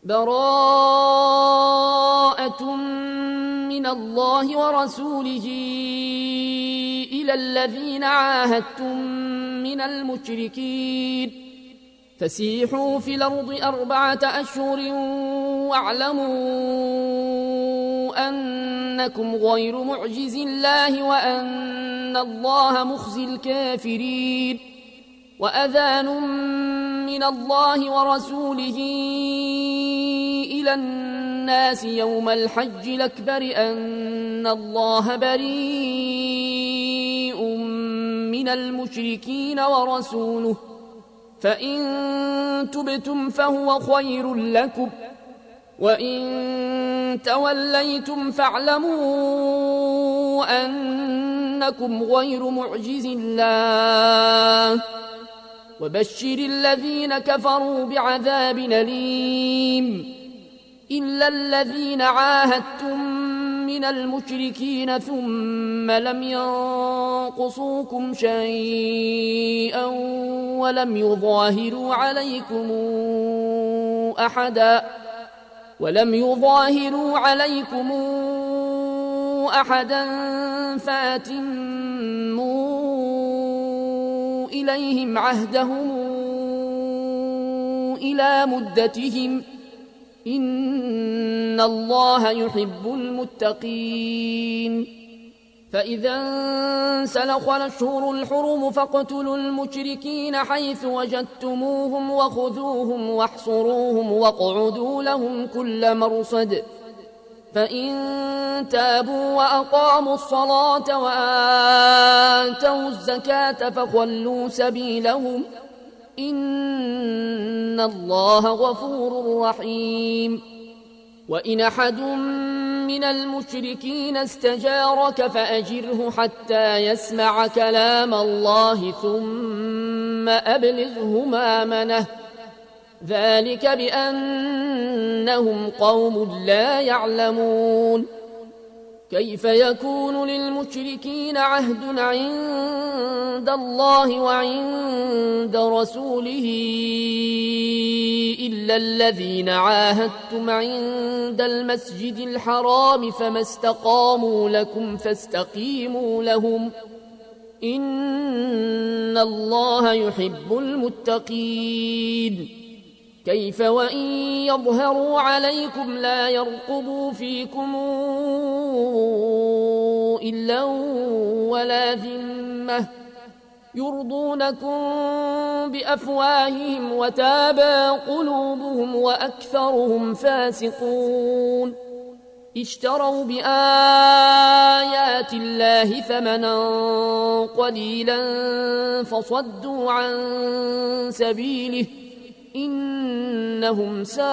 براءة من الله ورسوله إلى الذين عاهدتم من المشركين فسيحوا في الأرض 4 أشهر واعلموا أنكم غير معجز الله وأن الله مخزي الكافرين وأذان من الله ورسوله إلى الناس يوم الحج الأكبر أن الله بريء من المشركين ورسوله فإن تبتم فهو خير لكم وإن توليتم فاعلموا أنكم غير معجز الله وبشر الذين كفروا بعذاب أليم إلا الذين عاهدتم من المشركين ثم لم ينقصوكم شيئا ولم يظاهروا عليكم أحدا فأتموا إليهم عهدهم إلى مدتهم إن الله يحب المتقين فإذا انسلخ الأشهر الحرم فاقتلوا المشركين حيث وجدتموهم وخذوهم واحصروهم واقعدوا لهم كل مرصد فإن تابوا وأقاموا الصلاة وآتوا الزكاة فخلوا سبيلهم إن الله غفور رحيم وإن أحد من المشركين استجارك فأجره حتى يسمع كلام الله ثم أبلغه مأمنه ذلك بأنهم قوم لا يعلمون كيف يكون للمشركين عهد عند الله وعند رسوله إلا الذين عاهدتم عند المسجد الحرام فما استقاموا لكم فاستقيموا لهم إن الله يحب المتقين كيف وإن يظهروا عليكم لا يرقبوا فيكم إلا ولا ذمة يرضونكم بأفواههم وتابى قلوبهم وأكثرهم فاسقون اشتروا بآيات الله ثمنا قليلا فصدوا عن سبيله إنهم ساء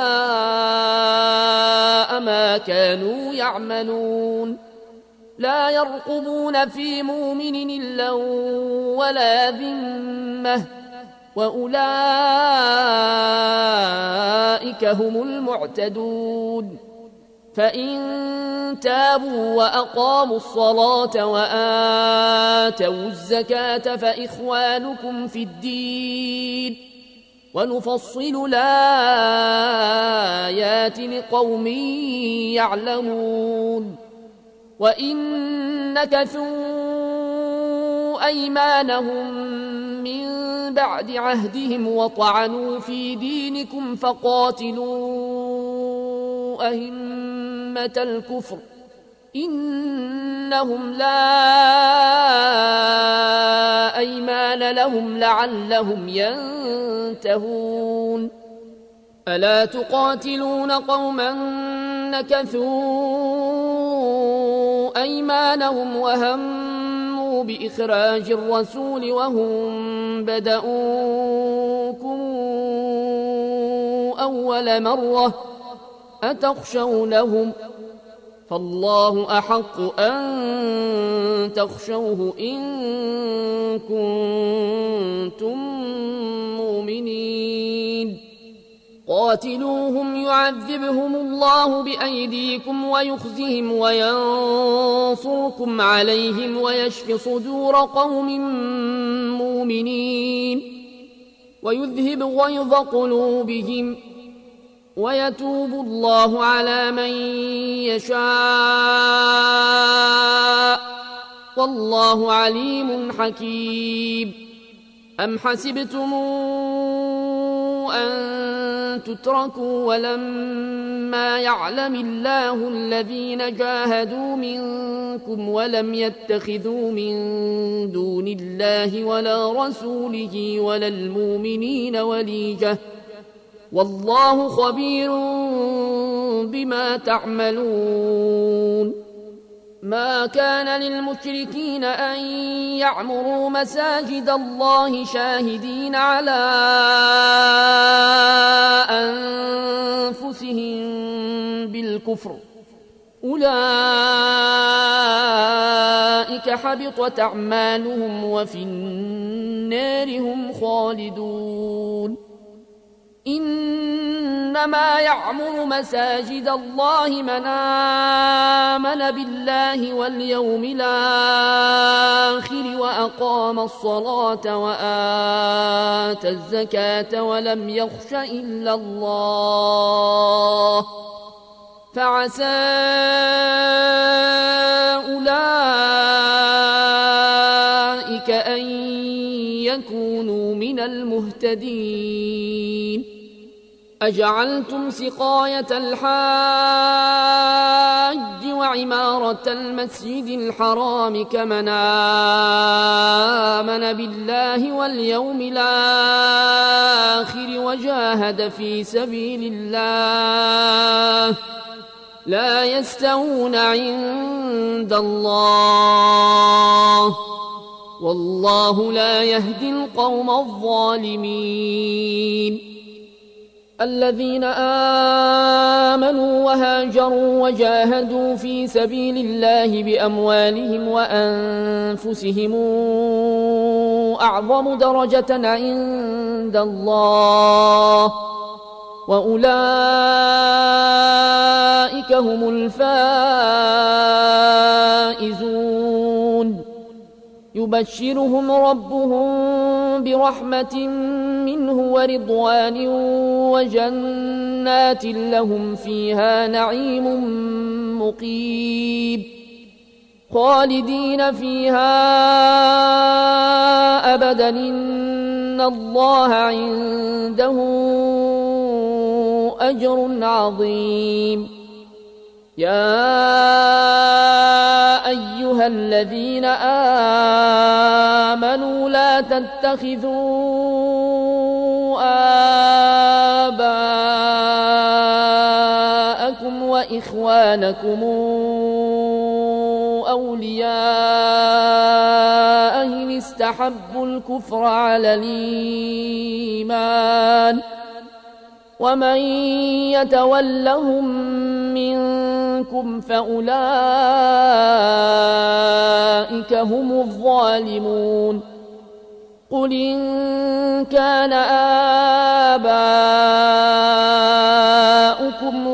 ما كانوا يعملون لا يرقبون في مؤمن إلا ولا ذمة وأولئك هم المعتدون فإن تابوا وأقاموا الصلاة وآتوا الزكاة فإخوانكم في الدين ونفصل الآيات لقوم يعلمون وإن نكثوا أيمانهم من بعد عهدهم وطعنوا في دينكم فقاتلوا أئمة الكفر إنهم لا أيمان لهم لعلهم ينتهون ألا تقاتلون قوما نكثوا أيمانهم وهموا بإخراج الرسول وهم بدؤوكم أول مرة أتخشونهم فالله أحق أن تخشوه إن كنتم مؤمنين قاتلوهم يعذبهم الله بأيديكم ويخزهم وينصركم عليهم ويشف صدور قوم مؤمنين ويذهب غيظ قلوبهم ويتوب الله على من يشاء والله عليم حكيم. أم حسبتم أن تتركوا ولما يعلم الله الذين جاهدوا منكم ولم يتخذوا من دون الله ولا رسوله ولا المؤمنين وليجة والله خبير بما تعملون. ما كان للمشركين أن يعمروا مساجد الله شاهدين على أنفسهم بالكفر أولئك حبطت أعمالهم وفي النار هم خالدون. إنما يعمر مساجد الله من آمن بالله واليوم الآخر وأقام الصلاة وآتى الزكاة ولم يخش إلا الله فعسى أولئك أن يكونوا من المهتدين. أجعلتم سقاية الحاج وعمارة المسجد الحرام كمن آمن بالله واليوم الآخر وجاهد في سبيل الله لا يستوون عند الله والله لا يهدي القوم الظالمين. الذين آمنوا وهاجروا وجاهدوا في سبيل الله بأموالهم وأنفسهم أعظم درجة عند الله وأولئك هم الفائزون. يبشرهم ربهم برحمة منه ورضوان وجنات لهم فيها نعيم مقيم خالدين فيها أبدا إن الله عنده أجر عظيم. يا أيها الذين آمنوا لا تتخذوا آباءكم وإخوانكم أولياء إن استحبوا الكفر على الإيمان ومن يتولهم منكم فأولئك هم الظالمون. قل إن كان آباؤكم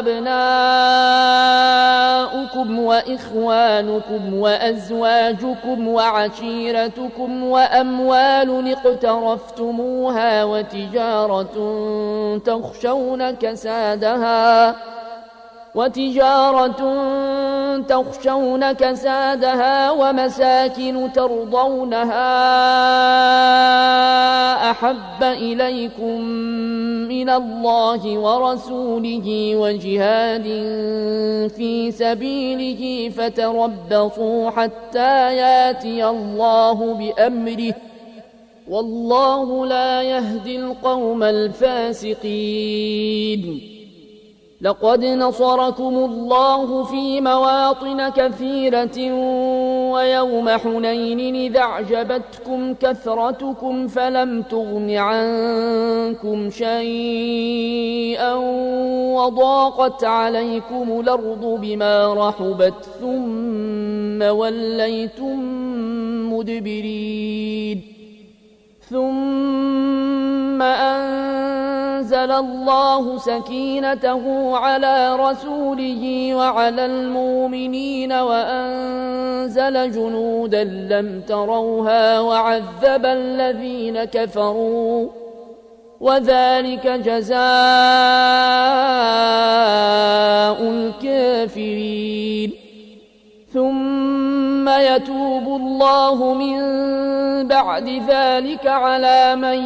وأبناؤكم وإخوانكم وأزواجكم وعشيرتكم وأموال اقترفتموها وتجارة تخشون كسادها ومساكن ترضونها أحب إليكم من الله ورسوله وجهاد في سبيله فتربصوا حتى ياتي الله بأمره والله لا يهدي القوم الفاسقين. لقد نصركم الله في مواطن كثيرة ويوم حنين إذ أعجبتكم كثرتكم فلم تغن عنكم شيئا وضاقت عليكم الأرض بما رحبت ثم وليتم مدبرين. ثم أنزل الله سكينته على رسوله وعلى المؤمنين وأنزل جنودا لم تروها وعذب الذين كفروا وذلك جزاء الكافرين. ثم يتوب الله من بعد ذلك على من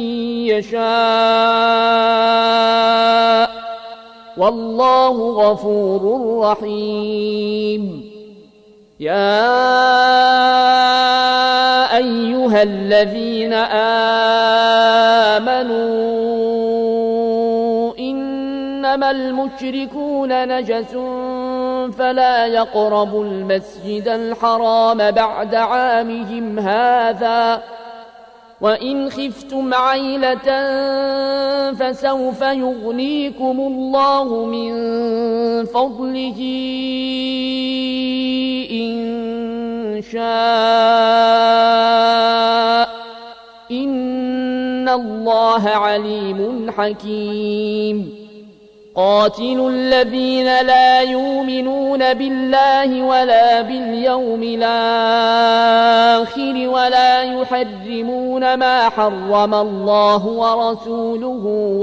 يشاء والله غفور رحيم. يا أيها الذين آمنوا إنما المشركون نجس فلا يقربوا المسجد الحرام بعد عامهم هذا وإن خفتم عيلة فسوف يغنيكم الله من فضله إن شاء إن الله عليم حكيم. قاتلوا الذين لا يؤمنون بالله ولا باليوم الآخر ولا يحرمون ما حرم الله ورسوله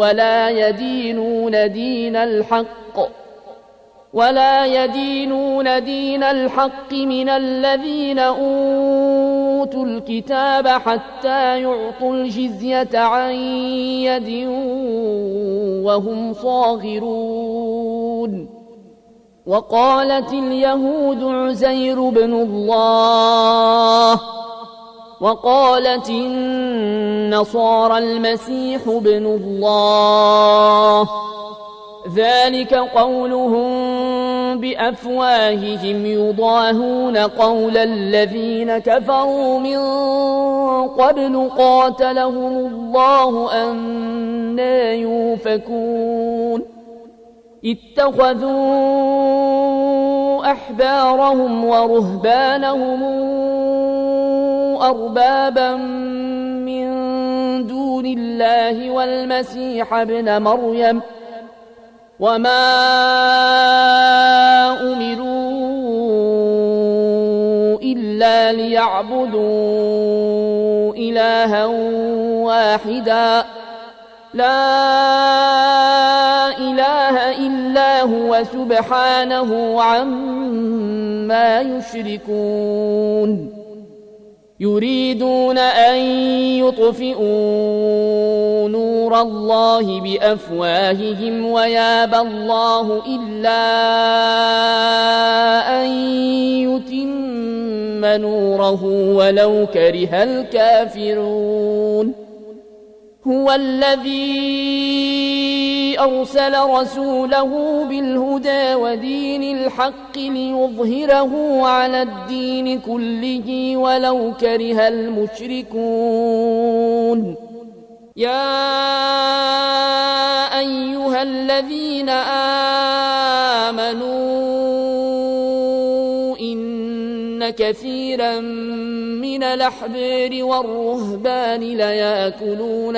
ولا يدينون دين الحق من الذين أوتوا الكتاب حتى يعطوا الجزية عن يد وهم صاغرون. وقالت اليهود عزير بن الله وقالت النصارى المسيح بن الله ذلك قولهم بأفواههم يضاهون قول الذين كفروا من قبل قاتلهم الله أنى يؤفكون. اتخذوا أحبارهم ورهبانهم أربابا من دون الله والمسيح ابن مريم وما أمروا إلا ليعبدوا إلها واحدا لا إله إلا هو سبحانه عما يشركون. يريدون أن يطفئوا نور الله بأفواههم ويابى الله إلا أن يتم نوره ولو كره الكافرون. هو الذي أرسل رسوله بالهدى ودين الحق ليظهره على الدين كله ولو كره المشركون. يا أيها الذين آمنوا إن كثيرا من الأحبار والرهبان ليأكلون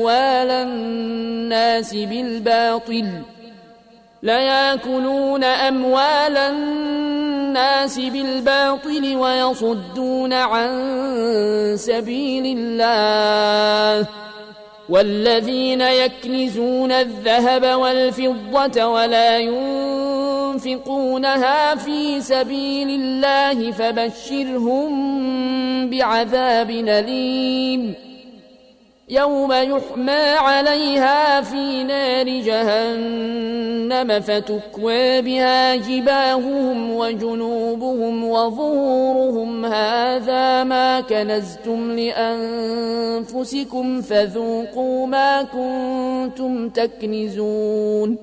أموال الناس بالباطل ويصدون عن سبيل الله. والذين يكنزون الذهب والفضة ولا ينفقونها في سبيل الله فبشرهم بعذاب أليم يوم يحمى عليها في نار جهنم فتكوى بها جباههم وجنوبهم وظهورهم هذا ما كنزتم لأنفسكم فذوقوا ما كنتم تكنزون.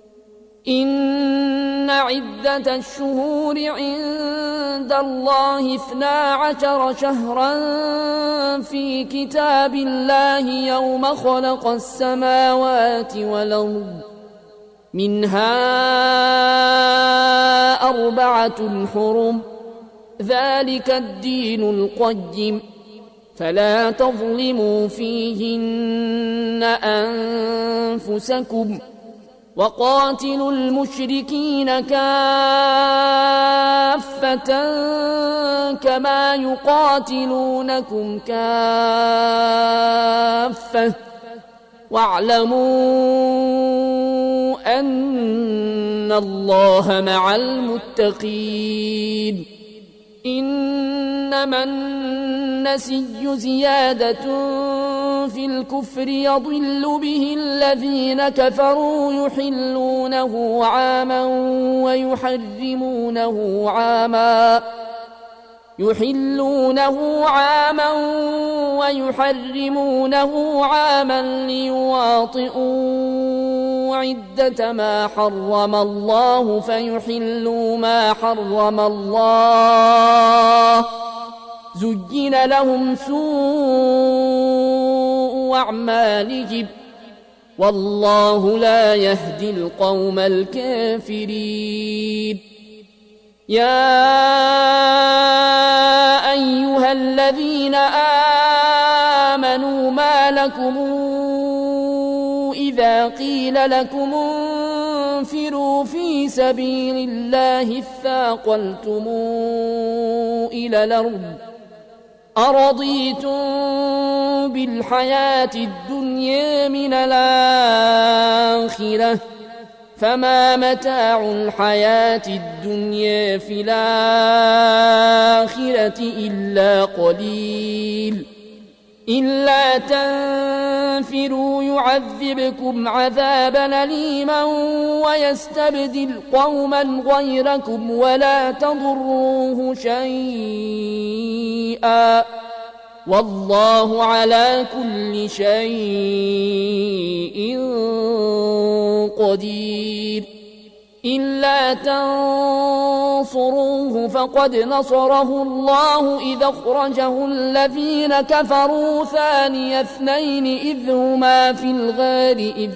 إن عدة الشهور عند الله 12 شهرا في كتاب الله يوم خلق السماوات والأرض منها 4 حرم ذلك الدين القيم فلا تظلموا فيهن أنفسكم وقاتلوا المشركين كافة كما يقاتلونكم كافة واعلموا أن الله مع المتقين إنما النسي زيادة في الكفر يضل به الذين كفروا يحلونه عاما ويحرمونه عاما ليواطئوا عدة ما حرم الله فيحلوا ما حرم الله زين لهم سوء أعمالهم والله لا يهدي القوم الكافرين يا أيها الذين آمنوا ما لكم إذا قيل لكم انفروا في سبيل الله اثاقلتم إلى الأرض أرضيتم بالحياة الدنيا من الآخرة فما متاع الحياة الدنيا في الآخرة إلا قليل إلا تنفروا يعذبكم عذابا أليما ويستبدل قوما غيركم ولا تضروه شيئا والله على كل شيء قدير إلا تنصروه فقد نصره الله إذ أخرجه الذين كفروا ثاني اثنين إذ هما في الغار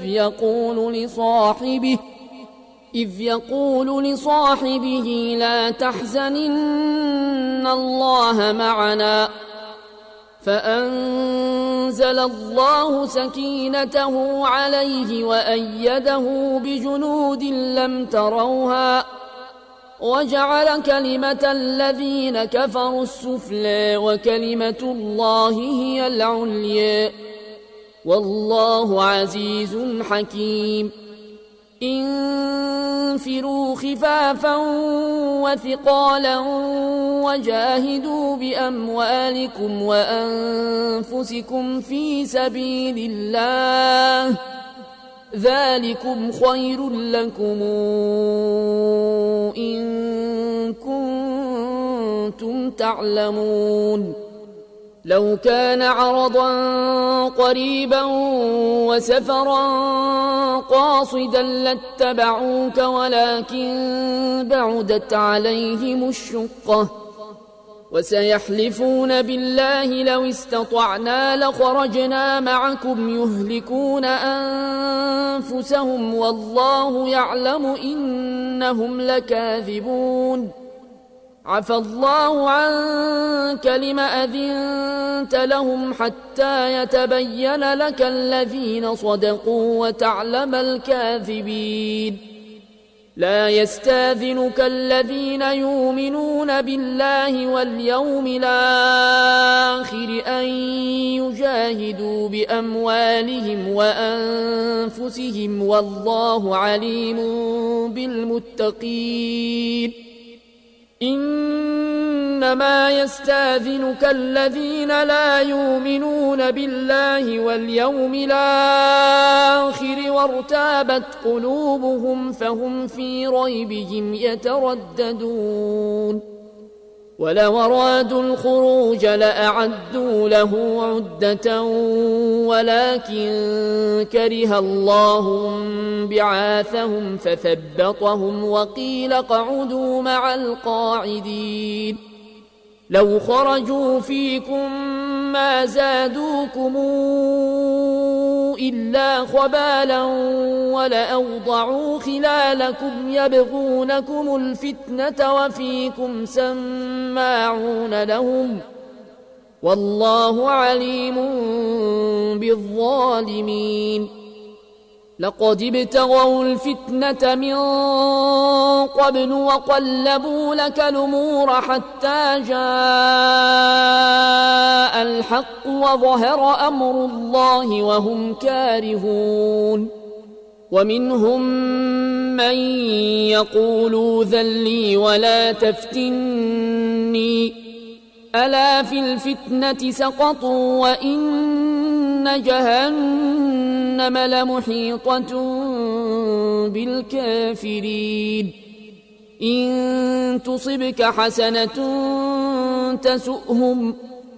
إذ يقول لصاحبه لا تحزن إن الله معنا فأنزل الله سكينته عليه وأيده بجنود لم تروها وجعل كلمة الذين كفروا السفلى وكلمة الله هي العليا والله عزيز حكيم انفروا خفافا وثقالا وجاهدوا بأموالكم وأنفسكم في سبيل الله ذلكم خير لكم إن كنتم تعلمون لو كان عرضا قريبا وسفرا قاصدا لاتبعوك ولكن بعدت عليهم الشقة وسيحلفون بالله لو استطعنا لخرجنا معكم يهلكون أنفسهم والله يعلم إنهم لكاذبون عفى الله عنك لم أذنت لهم حتى يتبين لك الذين صدقوا وتعلم الكاذبين لا يستاذنك الذين يؤمنون بالله واليوم الآخر أن يجاهدوا بأموالهم وأنفسهم والله عليم بالمتقين إنما يستاذنك الذين لا يؤمنون بالله واليوم الآخر وارتابت قلوبهم فهم في ريبهم يترددون ولو أرادوا الخروج لأعدوا له عدة ولكن كره الله بعاثهم فثبطهم وقيل اقعدوا مع القاعدين لو خرجوا فيكم ما زادوكم إلا خبالا ولأوضعوا خلالكم يبغونكم الفتنة وفيكم سماعون لهم والله عليم بالظالمين لقد ابتغوا الفتنة من قبل وقلبوا لك الأمور حتى جاء الحق وظهر أمر الله وهم كارهون ومنهم من يقول ذل لي ولا تفتني ألا في الفتنة سقطوا وإن جهنم لمحيطة بالكافرين إن تصبك حسنة تسؤهم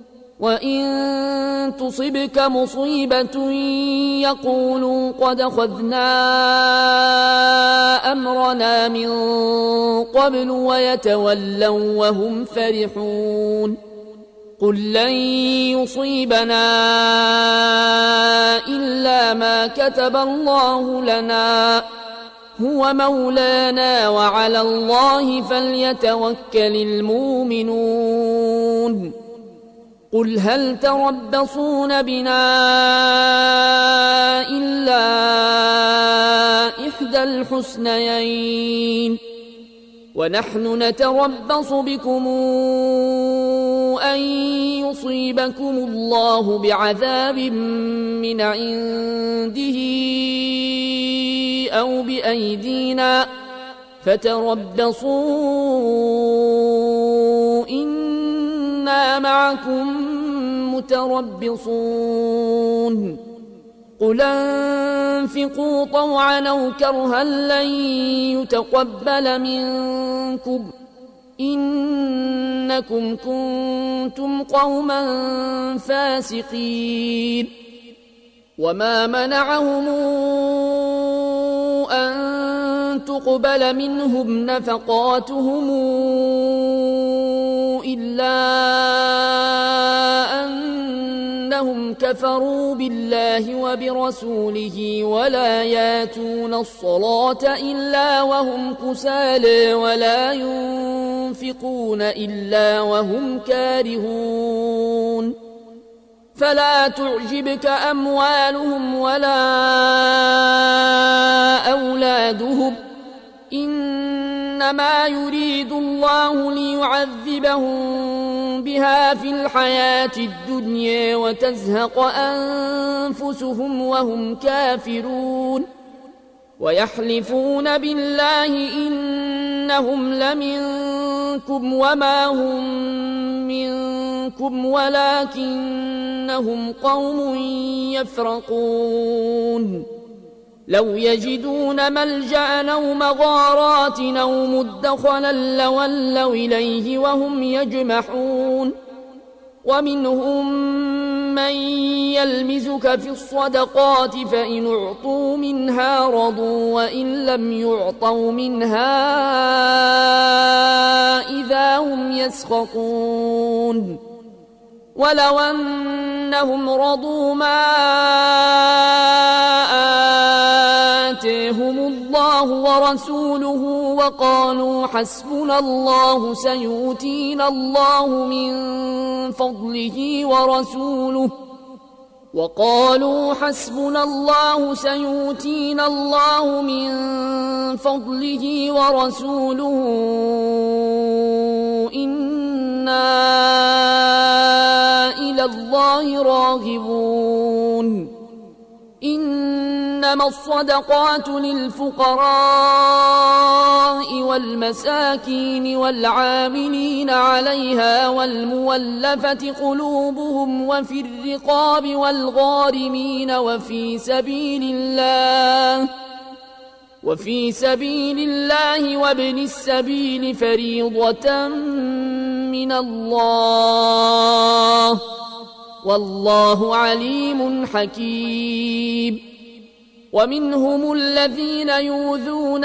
وإن تصبك مصيبة يقولوا قد أخذنا أمرنا من قبل ويتولوا وهم فرحون قل لن يصيبنا إلا ما كتب الله لنا هو مولانا وعلى الله فليتوكل المؤمنون قل هل تربصون بنا إلا إحدى الحسنيين ونحن نتربص بكم أن يصيبكم الله بعذاب من عنده أو بأيدينا فتربصوا إنا معكم متربصون قل انفقوا طوعا أو كرها لن يتقبل منكم إنكم كنتم قوما فاسقين وما منعهم أن تقبل منهم نفقاتهم إلا أنهم كفروا بالله وبرسوله ولا ياتون الصلاة إلا وهم كسالى ولا ينفقون إلا وهم كارهون فلا تعجبك أموالهم ولا أولادهم إنما يريد الله ليعذبهم بها في الحياة الدنيا وتزهق أنفسهم وهم كافرون ويحلفون بالله إنهم لمنكم وما هم منكم ولكنهم قوم يفرقون لو يجدون ملجأ أو مغارات أو مدخلا لولوا إليه وهم يجمحون ومنهم من يلمزك في الصدقات فإن أعطوا منها رضوا وإن لم يعطوا منها إذا هم يسخطون ولو أنهم رضوا ما آتاهم الله ورسوله وقالوا حسبنا الله سيؤتينا الله من فضله ورسوله وقالوا حسبنا الله سيؤتينا الله من فضله ورسوله إنا إلى الله راغبون إنما الصدقات للفقراء والمساكين والعاملين عليها والمولفة قلوبهم وفي الرقاب والغارمين وفي سبيل الله وابن السبيل فريضة من الله والله عليم حكيم ومنهم الذين يؤذون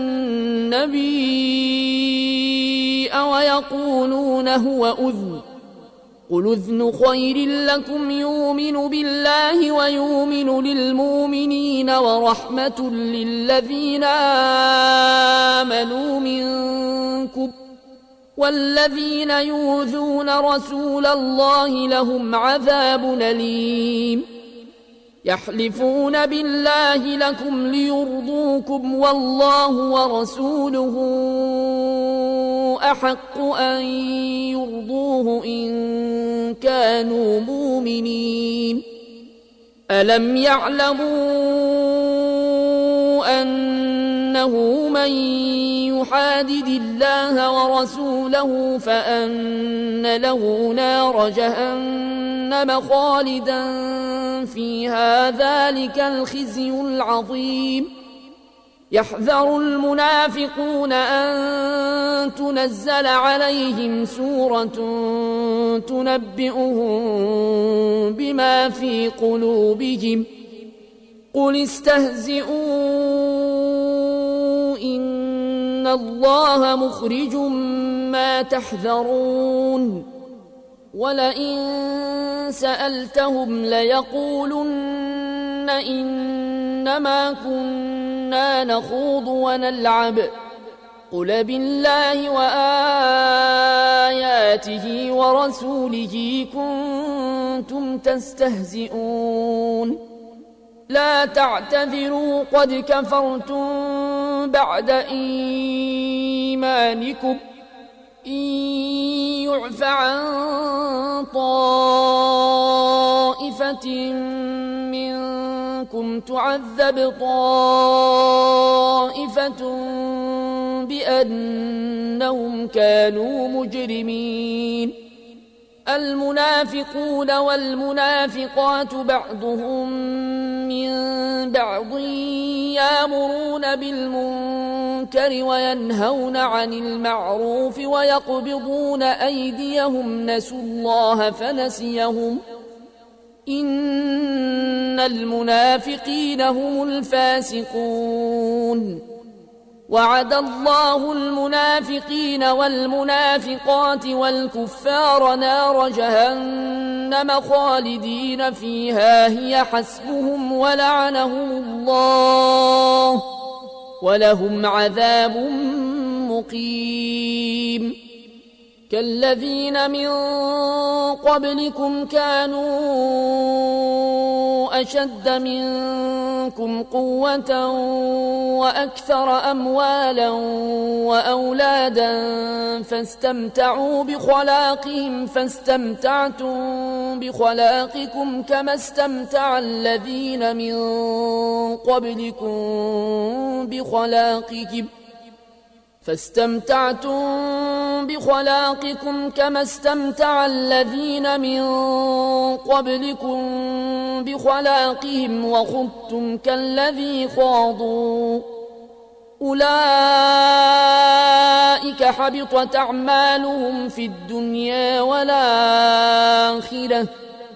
النبي ويقولون هو أذن قل أذن خير لكم يؤمن بالله ويؤمن للمؤمنين ورحمة للذين آمنوا منكم والذين يؤذون رسول الله لهم عذاب أليم يحلفون بالله لكم ليرضوكم والله ورسوله أحق أن يرضوه إن كانوا مؤمنين ألم يعلموا أنه من يحادد الله ورسوله فأن له نار جهنم خالدا فيها ذلك الخزي العظيم يحذر المنافقون أن تنزل عليهم سورة تنبئهم بما في قلوبهم قل استهزئوا إن الله مخرج ما تحذرون ولئن سألتهم ليقولن إنما كنا نخوض ونلعب قل بالله وآياته ورسوله كنتم تستهزئون لا تعتذروا قد كفرتم بعد إيمانكم إن يعف عن طائفة منكم تعذب طائفة بأنهم كانوا مجرمين المنافقون والمنافقات بعضهم من بعض يأمرون بالمنكر وينهون عن المعروف ويقبضون أيديهم نسوا الله فنسيهم إن المنافقين هم الفاسقون وعد الله المنافقين والمنافقات والكفار نار جهنم خالدين فيها هي حسبهم ولعنهم الله ولهم عذاب مقيم كالذين من قبلكم كانوا أشد منكم قوة وأكثر أموالا وأولادا فاستمتعوا بخلاقهم فاستمتعتم بخلاقكم كما استمتع الذين من قبلكم بخلاقهم كما استمتع الذين من قبلكم بخلاقهم وخضتم كالذي خاضوا أولئك حبطت أعمالهم في الدنيا والآخرة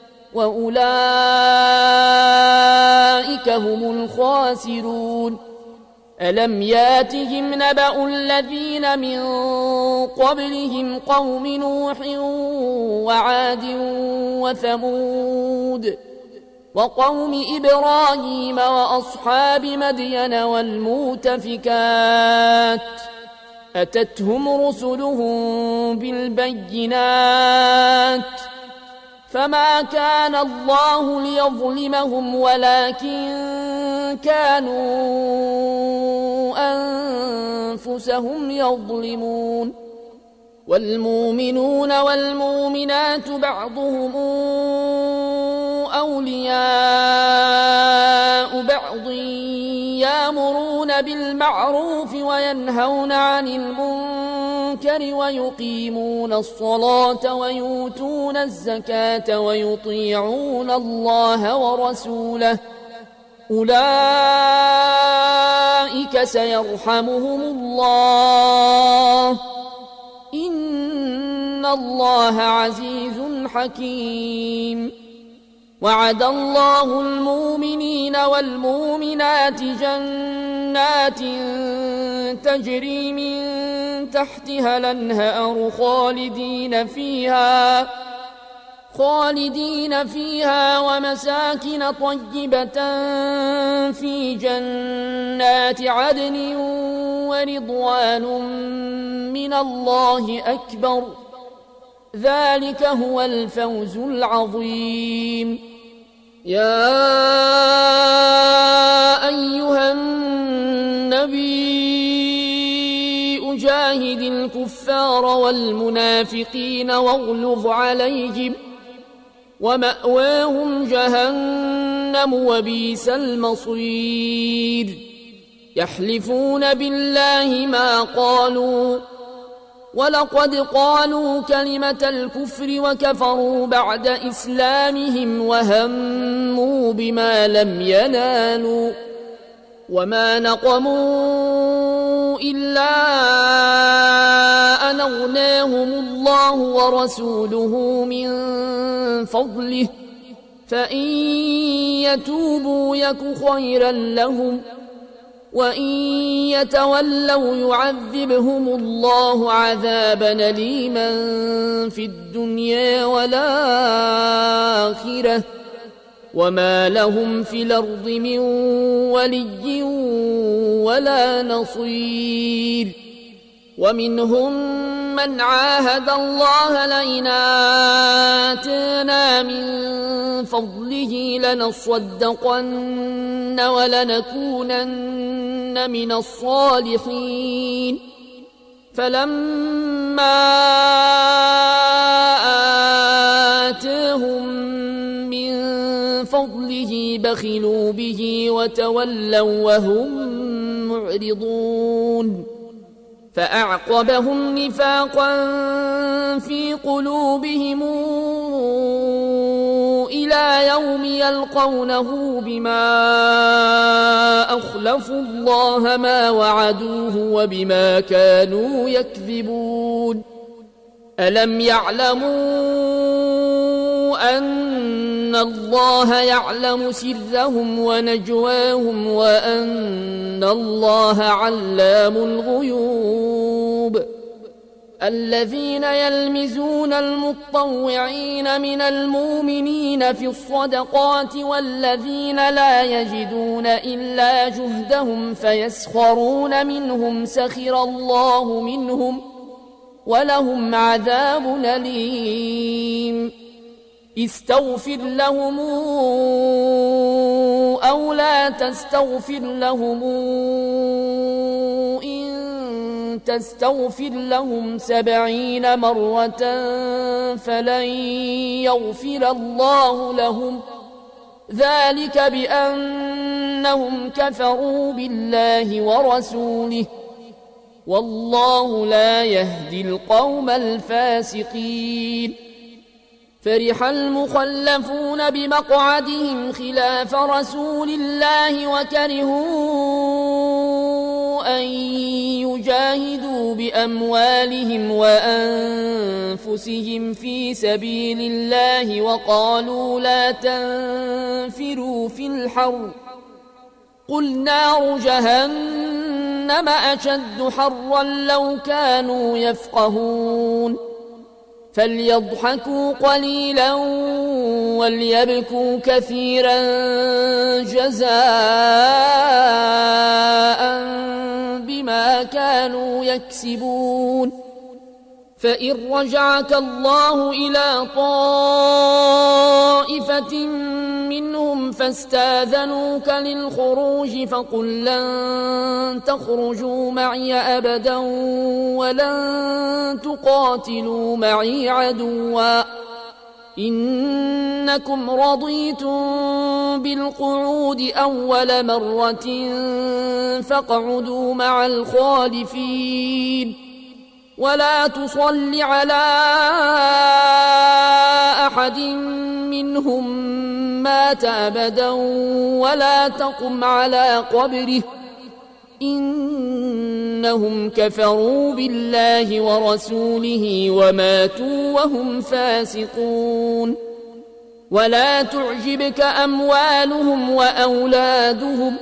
وأولئك هم الخاسرون ألم ياتهم نبأ الذين من قبلهم قوم نوح وعاد وثمود وقوم إبراهيم وأصحاب مدين والمؤتفكات أتتهم رسلهم بالبينات فما كان الله ليظلمهم ولكن كانوا أنفسهم يظلمون والمؤمنون والمؤمنات بعضهم أولياء بعض يأمرون بالمعروف وينهون عن المنكر ويقيمون الصلاة ويؤتون الزكاة ويطيعون الله ورسوله أولئك سيرحمهم الله إن الله عزيز حكيم وعد الله المؤمنين والمؤمنات جنات تجري من تحتها الأنهار خالدين فيها ومساكن طيبة في جنات عدن ورضوان من الله أكبر ذلك هو الفوز العظيم يا أيها النبي أجاهد الكفار والمنافقين واغلظ عليهم ومأواهم جهنم وبئس المصير يحلفون بالله ما قالوا ولقد قالوا كلمة الكفر وكفروا بعد إسلامهم وهموا بما لم ينالوا وما نقموا إلا أن أغناهم الله ورسوله من فضله فإن يتوبوا يك خيرا لهم وإن يتولوا يعذبهم الله عذابا أليما في الدنيا والآخرة وما لهم في الأرض من ولي ولا نصير ومنهم من عاهد الله لئن آتانا من فضله لنصدقن ولنكونن من الصالحين فلما آتاهم من فضله بخلوا به وتولوا وهم معرضون فأعقبهم نفاقا في قلوبهم إلى يوم يلقونه بما أخلفوا الله ما وعدوه وبما كانوا يكذبون ألم يعلموا أن الله يعلم سرهم ونجواهم وأن الله علام الغيوب الذين يلمزون المطوعين من المؤمنين في الصدقات والذين لا يجدون إلا جهدهم فيسخرون منهم سخر الله منهم ولهم عذاب أليم استغفر لهم أو لا تستغفر لهم إن تستغفر لهم 70 مرة فلن يغفر الله لهم ذلك بأنهم كفروا بالله ورسوله والله لا يهدي القوم الفاسقين فرح المخلفون بمقعدهم خلاف رسول الله وكرهوا أن يجاهدوا بأموالهم وأنفسهم في سبيل الله وقالوا لا تنفروا في الحر قل نار جهنم أشد حرا لو كانوا يفقهون فليضحكوا قليلا وليبكوا كثيرا جزاء بما كانوا يكسبون فإن رجعك الله إلى طائفة منهم فاستاذنوك للخروج فقل لن تخرجوا معي أبدا ولن تقاتلوا معي عدوا إنكم رضيتم بالقعود أول مرة فاقعدوا مع الخالفين ولا تصل على أحد منهم مات أبدا ولا تقم على قبره إنهم كفروا بالله ورسوله وماتوا وهم فاسقون ولا تعجبك أموالهم وأولادهم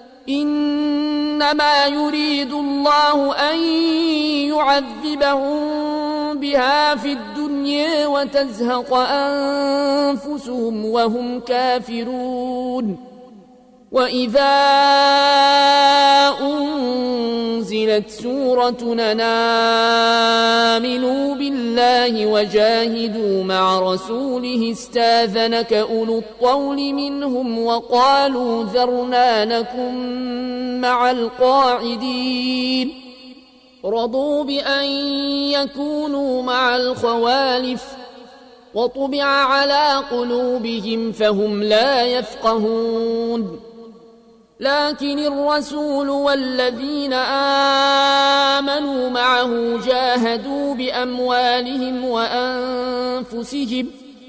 إنما يريد الله أن يعذبهم بها في الدنيا وتزهق أنفسهم وهم كافرون وإذا أنزلت سورة أن آمنوا بالله وجاهدوا مع رسوله استاذنك أولو الطول منهم وقالوا ذرنا نكن مع القاعدين رضوا بأن يكونوا مع الخوالف وطبع على قلوبهم فهم لا يفقهون لكن الرسول والذين آمنوا معه جاهدوا بأموالهم وأنفسهم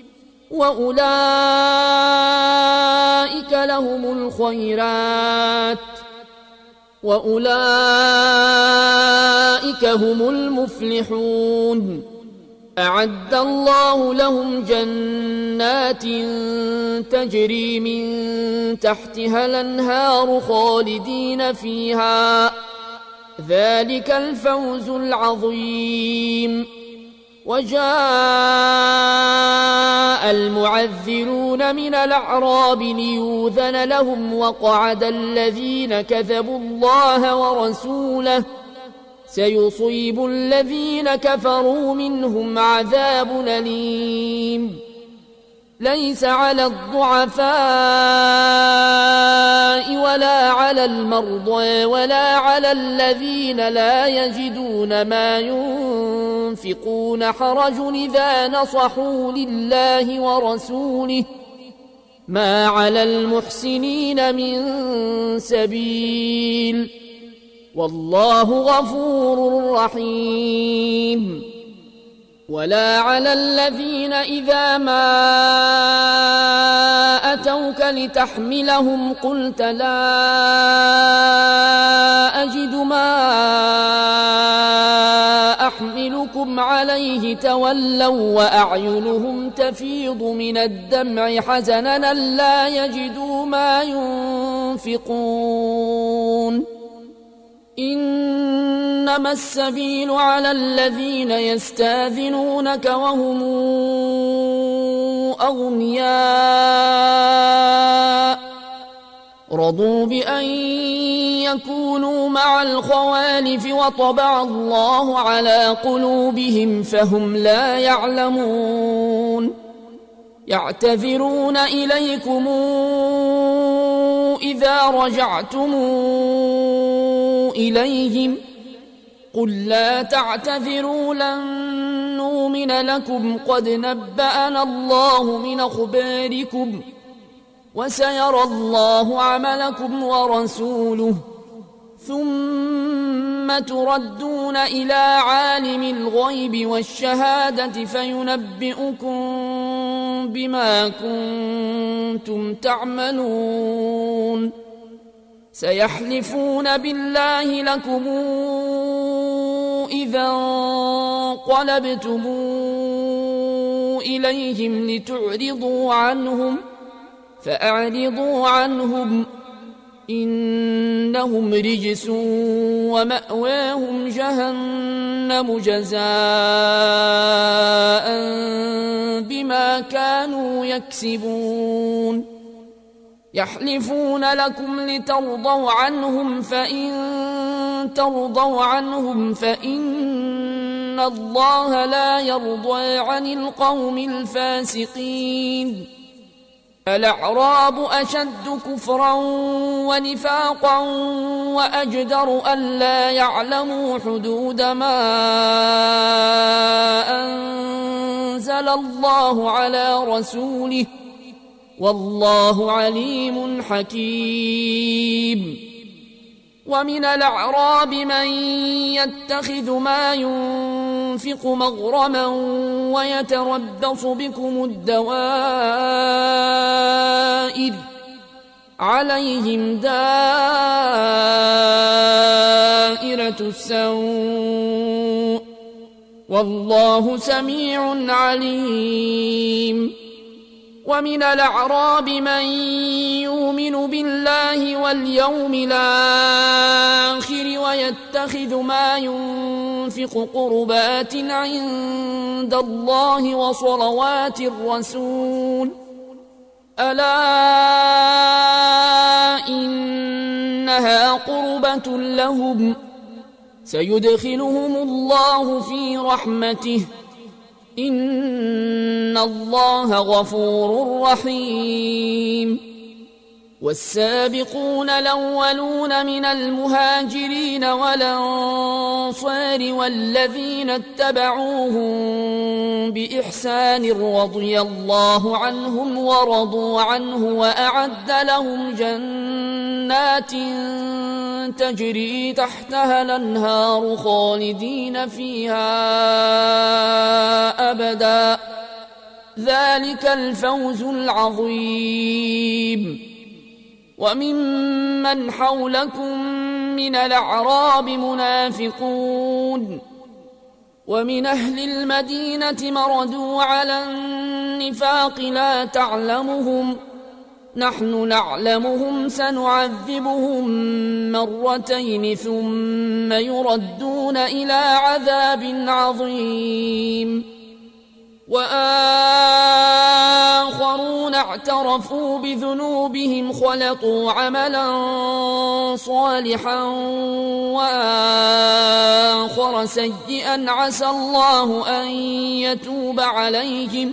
وأولئك لهم الخيرات وأولئك هم المفلحون أعد الله لهم جنات تجري من تحتها الأنهار خالدين فيها ذلك الفوز العظيم وجاء المعذرون من الأعراب ليؤذن لهم وقعد الذين كذبوا الله ورسوله سيصيب الذين كفروا منهم عذاب أليم ليس على الضعفاء ولا على المرضى ولا على الذين لا يجدون ما ينفقون حرج إذا نصحوا لله ورسوله ما على المحسنين من سبيل والله غفور رحيم ولا على الذين إذا ما أتوك لتحملهم قلت لا أجد ما أحملكم عليه تولوا وأعينهم تفيض من الدمع حزنا لا يجدوا ما ينفقون إنما السبيل على الذين يستاذنونك وهم أغنياء رضوا بأن يكونوا مع الخوالف وطبع الله على قلوبهم فهم لا يعلمون يعتذرون إليكم إذا رجعتم إليهم قل لا تعتذروا لن نؤمن لكم قد نبأنا الله من أخباركم وسيرى الله عملكم ورسوله ثم تردون إلى عالم الغيب والشهادة فينبئكم بما كنتم تعملون سيحلفون بالله لكم إذا انقلبتم إليهم لتعرضوا عنهم فأعرضوا عنهم إنهم رجس ومأواهم جهنم جزاء بما كانوا يكسبون يحلفون لكم لترضوا عنهم فإن ترضوا عنهم فإن الله لا يرضى عن القوم الفاسقين الأعراب أشد كفرا ونفاقا وأجدر ألا يعلموا حدود ما أنزل الله على رسوله والله عليم حكيم ومن الأعراب من يتخذ ما ينفق مغرما ويتربص بكم الدوائر عليهم دائرة السوء والله سميع عليم ومن الأعراب من يؤمن بالله واليوم الآخر ويتخذ ما ينفق قربات عند الله وصلوات الرسول ألا إنها قربة لهم سيدخلهم الله في رحمته إن الله غفور رحيم والسابقون الأولون من المهاجرين والأنصار والذين اتبعوهم بإحسان رضي الله عنهم ورضوا عنه وأعد لهم جنات تجري تحتها الأنهار خالدين فيها أبدا ذلك الفوز العظيم وممن حولكم من الأعراب منافقون ومن أهل المدينة مردوا على النفاق لا تعلمهم نحن نعلمهم سنعذبهم مرتين ثم يردون إلى عذاب عظيم وآخرون اعترفوا بذنوبهم خلطوا عملا صالحا وآخر سيئا عسى الله أن يتوب عليهم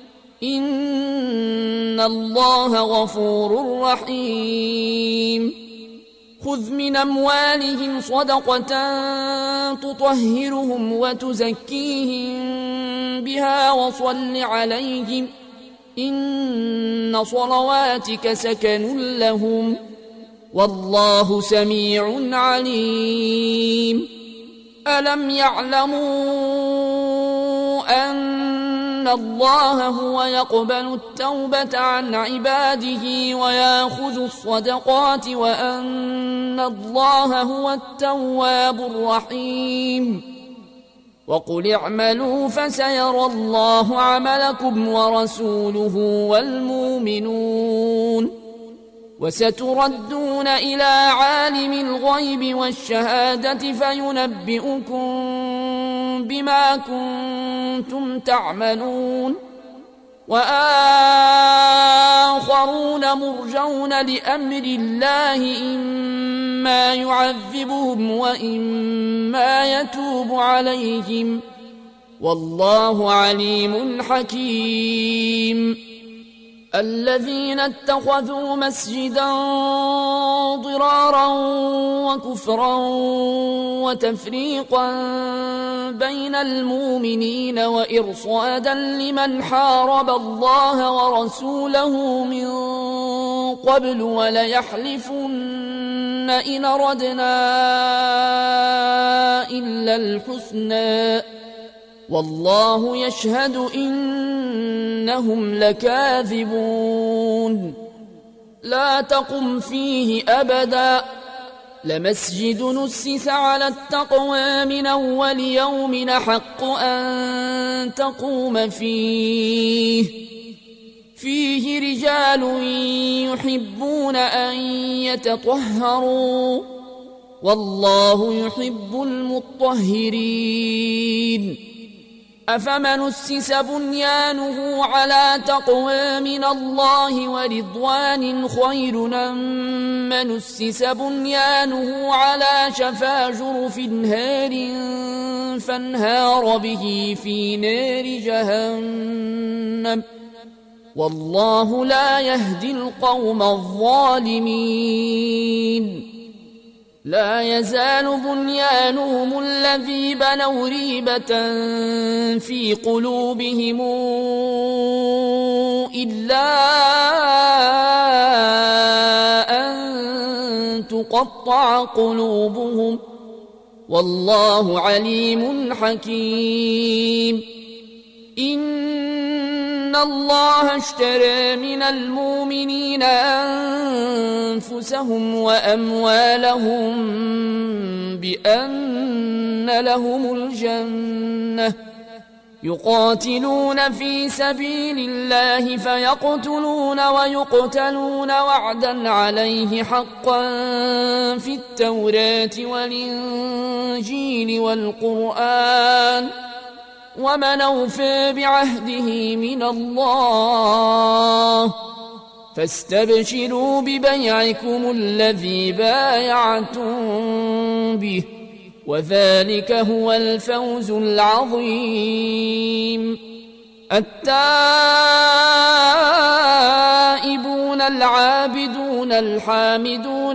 إن الله غفور رحيم خذ من أموالهم صدقة تطهرهم وتزكيهم بها وصل عليهم إن صلواتك سكن لهم والله سميع عليم ألم يعلموا أن الله هو يقبل التوبة عن عباده ويأخذ الصدقات وأن الله هو التواب الرحيم وقل اعملوا فسيرى الله عملكم ورسوله والمؤمنون وستردون إلى عالم الغيب والشهادة فينبئكم بما كنتم تعملون وآخرون مرجون لأمر الله إما يعذبهم وإما يتوب عليهم والله عليم حكيم الذين اتخذوا مسجدا ضرارا وكفرا وتفريقا بين المؤمنين وإرصادا لمن حارب الله ورسوله من قبل وليحلفن إن أردنا إلا الحسنى والله يشهد إنهم لكاذبون لا تقم فيه أبدا لمسجد نسس على التقوى من أول يوم حق أن تقوم فيه رجال يحبون أن يتطهروا والله يحب المطهرين أفمن أسس بنيانه على تقوى من الله ورضوان خير أم من أسس بنيانه على شفا جرف هار فانهار به في نار جهنم والله لا يهدي القوم الظالمين لا يزال بنيانهم الذي بنوا ريبة في قلوبهم إلا أن تقطع قلوبهم والله عليم حكيم إن الله اشترى من المؤمنين أنفسهم وأموالهم بأن لهم الجنة يقاتلون في سبيل الله فيقتلون ويقتلون وعدا عليه حقا في التوراة والإنجيل والقرآن ومن أوفى بعهده من الله فاستبشروا ببيعكم الذي بايعتم به وذلك هو الفوز العظيم. التائبون العابدون الحامدون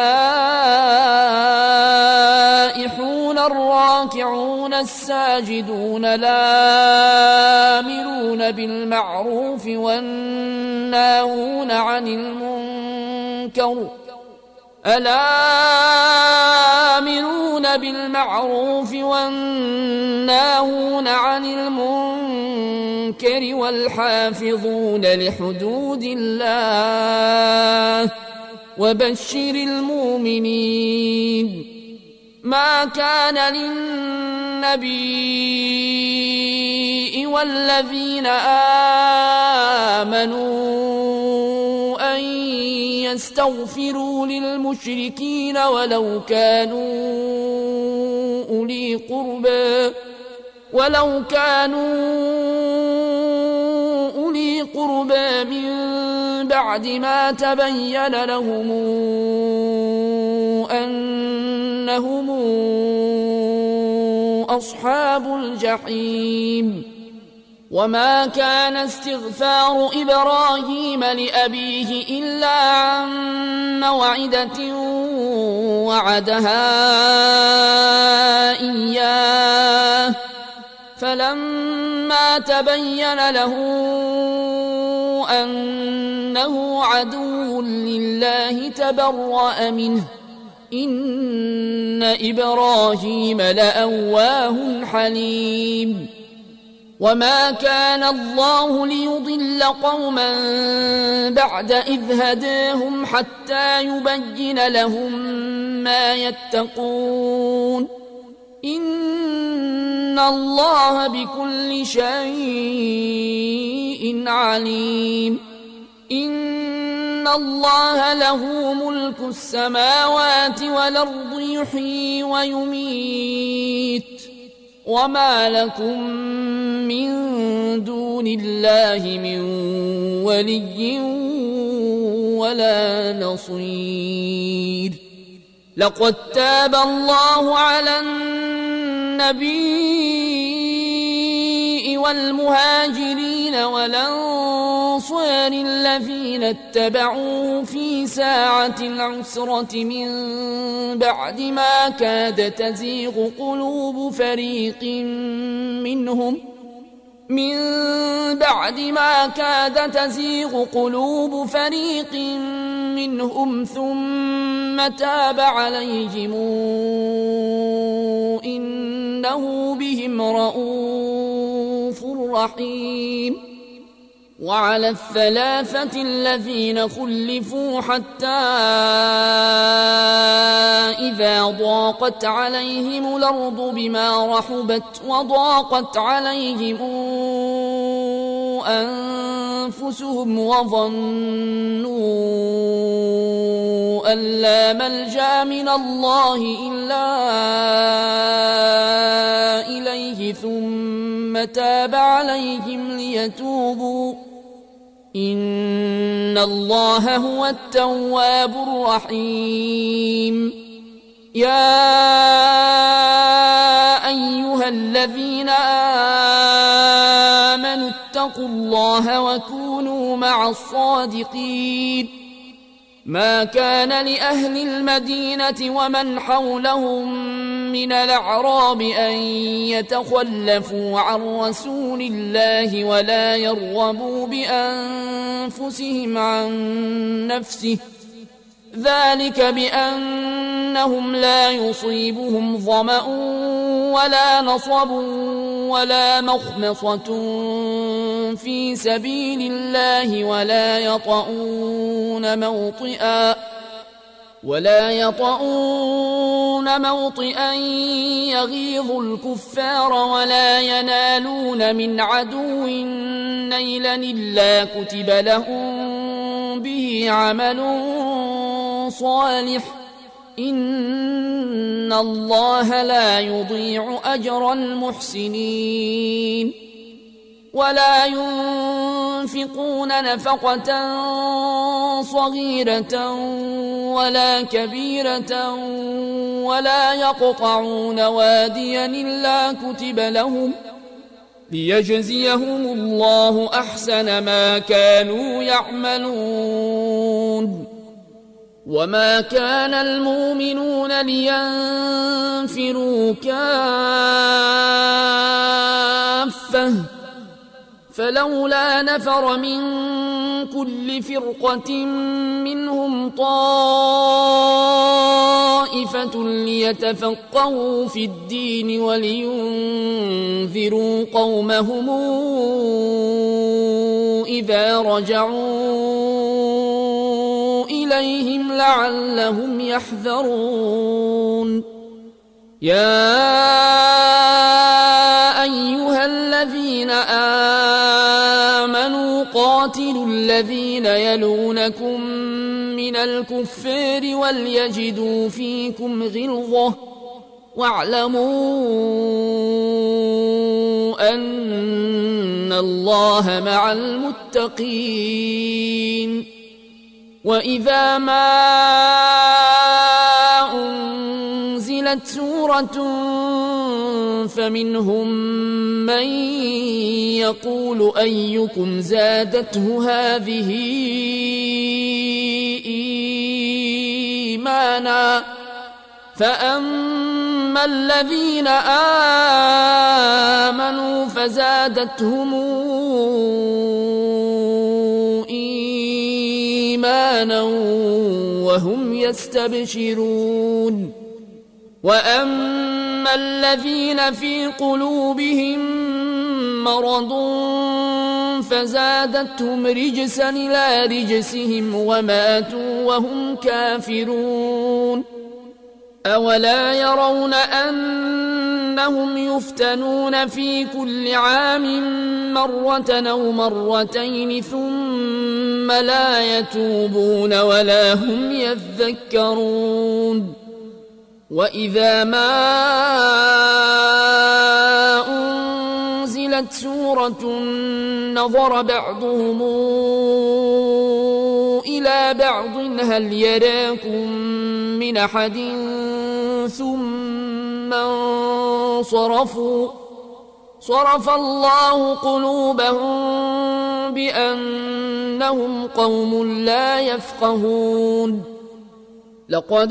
السائحون الراكعون الساجدون الآمرون بالمعروف والناهون عن المنكر الآمرون بالمعروف والناهون عن المنكر والحافظون لحدود الله وبشر المؤمنين. ما كان للنبي والذين آمنوا أن يستغفروا للمشركين ولو كانوا أولي قربى من بعد ما تبين لهم أنهم أصحاب الجحيم. وما كان استغفار إبراهيم لأبيه إلا عن موعدة وعدها إياه فلما تبين له أنه عدو لله تبرأ منه إن إبراهيم لأواه حليم. وما كان الله ليضل قوما بعد إذ هداهم حتى يبين لهم ما يتقون إن الله بكل شيء عليم. إن الله له ملك السماوات والأرض يحيي ويميت وما لكم من دون الله من ولي ولا نصير. لقد تاب الله على النبي والمهاجرين والأنصار الذين اتبعوه في ساعة العسرة من بعد ما كاد تزيغ قلوب فريق منهم ثم تاب عليهم إنه بهم رءوف رحيم. وعلى الثلاثة الذين خلفوا حتى إذا ضاقت عليهم الأرض بما رحبت وضاقت عليهم أنفسهم وظنوا أن لا ملجأ من الله إلا إليه ثم تاب عليهم ليتوبوا إن الله هو التواب الرحيم. يا أيها الذين آمنوا اتقوا الله وكونوا مع الصادقين. ما كان لأهل المدينة ومن حولهم من الأعراب أن يتخلفوا عن رسول الله ولا يرغبوا بأنفسهم عن نفسه ذلك بأنهم لا يصيبهم ظمأ ولا نصب ولا مخمصة في سبيل الله ولا يطؤون موطئا يغيظ الكفار ولا ينالون من عدو نيلا إلا كتب لهم به عمل صالح إن الله لا يضيع أجر المحسنين. ولا ينفقون نفقة صغيرة ولا كبيرة ولا يقطعون واديا إلا كتب لهم ليجزيهم الله أحسن ما كانوا يعملون. وما كان المؤمنون لينفروا كافة فلولا نفر من كل فرقة منهم طائفة ليتفقهوا في الدين ولينذروا قومهم إذا رجعوا إليهم لعلهم يحذرون. يا أيها الذين آمنوا قاتلوا الذين يلونكم من الكفار وليجدوا فيكم غلظة واعلموا أن الله مع المتقين. وإذا ما أنزلت سورة فمنهم من يقول أيكم زادته هذه إيمانا فأما الذين آمنوا فزادتهم إيمانا وهم يستبشرون. وأما الذين في قلوبهم مرض فزادتهم رجسا إلى رجسهم وماتوا وهم كافرون. أولا يرون أنهم يفتنون في كل عام مرة أو مرتين ثم لا يتوبون ولا هم يذكرون. وإذا ما أنزلت سورة نظر بعضهم إلى بعض هل يراكم من أحد ثم انصرفوا صرف الله قلوبهم بأنهم قوم لا يفقهون. لقد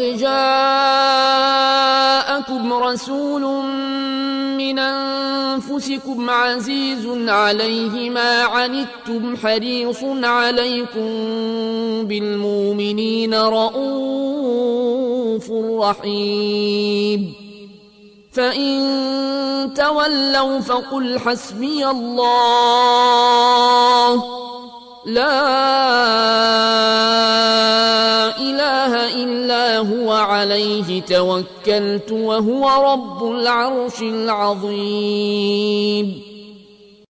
جاءكم رسول من أنفسكم عزيز عليه ما عنتم حريص عليكم بالمؤمنين رؤوف رحيم. فإن تولوا فقل حسبي الله لا إله إلا هو عليه توكلت وهو رب العرش العظيم.